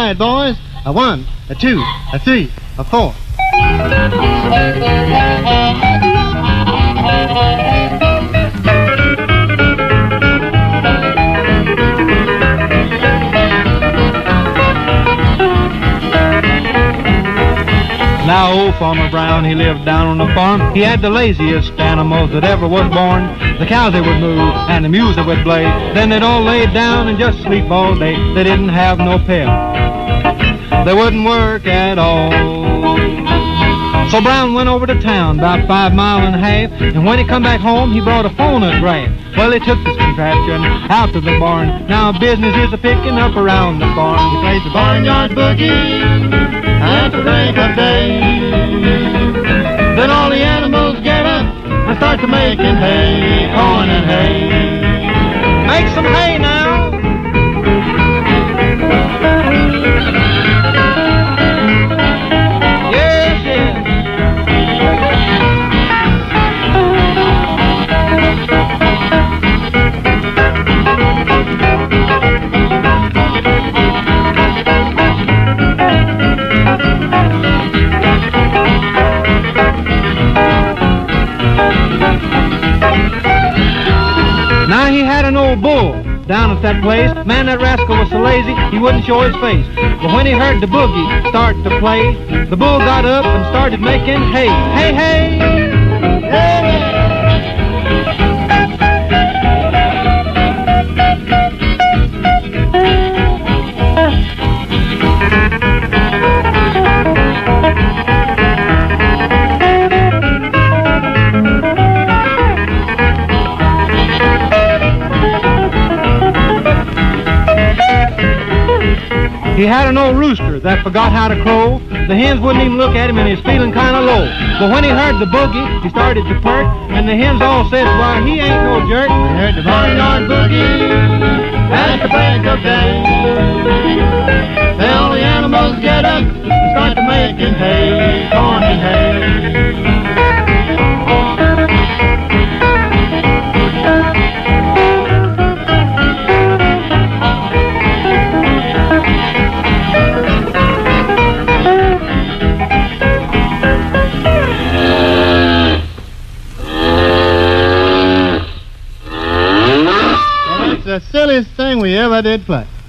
right, boys. A 1, a 2, a 3, a 4. Now old Farmer Brown, he lived down on the farm. He had the laziest animals that ever was born. The cows they would move and the mules they would play. Then they'd all lay down and just sleep all day. They didn't have no pep. They wouldn't work at all. So Brown went over to town, about 5 miles and a half, and when he come back home, he brought a walnut grass. Well, he took this contraption out to the barn. Now business is a-picking up around the barn. He plays the barnyard boogie at the break of day. Then all the animals get up and start to making hay, corn and hay. Make some hay now. Yes, yes. Now he had an old bull down at that place. Man, that rascal was so lazy he wouldn't show his face. But when he heard the boogie start to play, the bull got up and started making hay. Hey, hey! Hey! He had an old rooster that forgot how to crow. The hens wouldn't even look at him and he was feeling kind of low. But when he heard the boogie, he started to perk, and the hens all said, why, he ain't no jerk. They heard the barnyard boogie at the break of day. Then all the animals get up and start to making hay, corn and hay. The silliest thing we ever did play.